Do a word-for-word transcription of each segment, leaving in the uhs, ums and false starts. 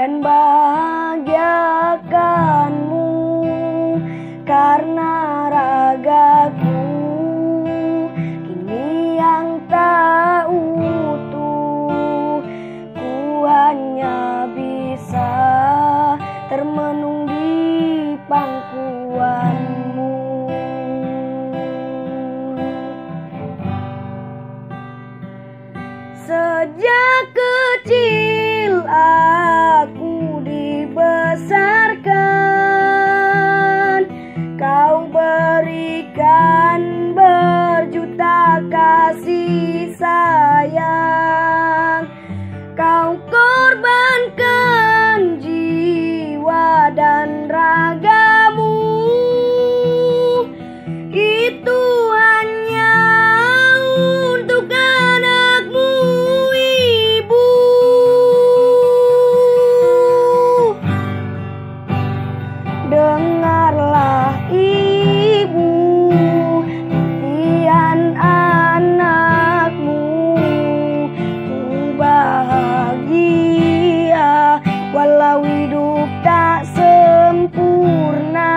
dan bahagiakanmu, karena ragaku kini yang tak utuh. Ku hanya bisa termenung di pangkuanmu. Sejak kecil aku dibesarkan, kau berikan berjuta kasih sayang. Kau korbankan jiwa dan ragamu, itu hanya untuk anakmu, Ibu. Dengarlah Ibu, impian anakmu. Ku bahagia walau hidup tak sempurna.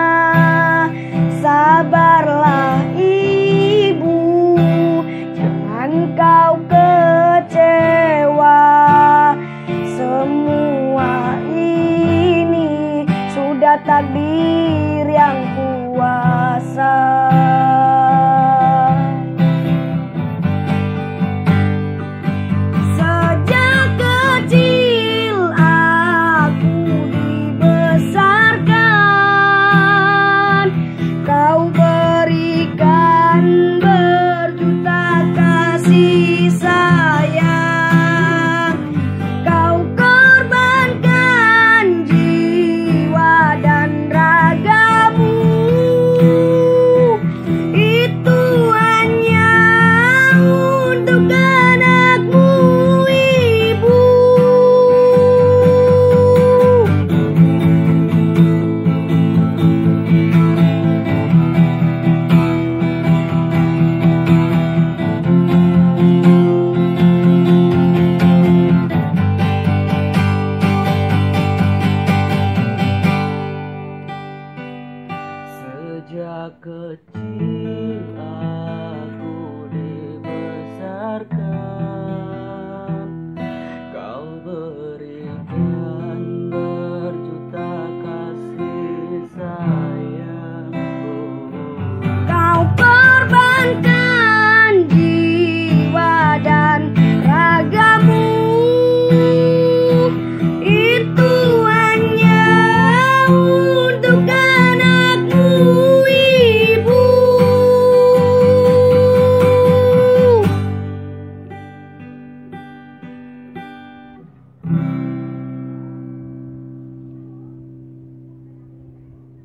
Sabarlah Ibu, jangan kau kecewa. Semua ini sudah takdir